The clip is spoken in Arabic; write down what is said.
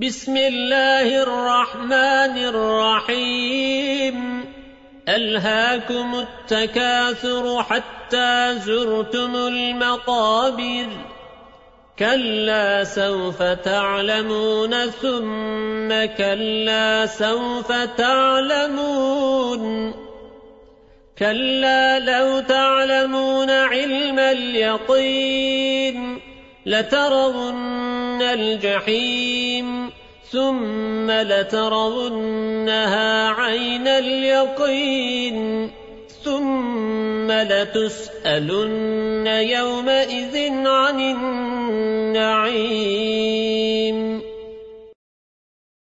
بسم الله الرحمن الرحيم ألهاكم التكاثر حتى زرتم المقابر كلا سوف تعلمون ثم كلا سوف تعلمون كلا لو تعلمون علم اليقين لترون الجحيم ثم لترونها عين اليقين ثم لتسألن يومئذ عن النعيم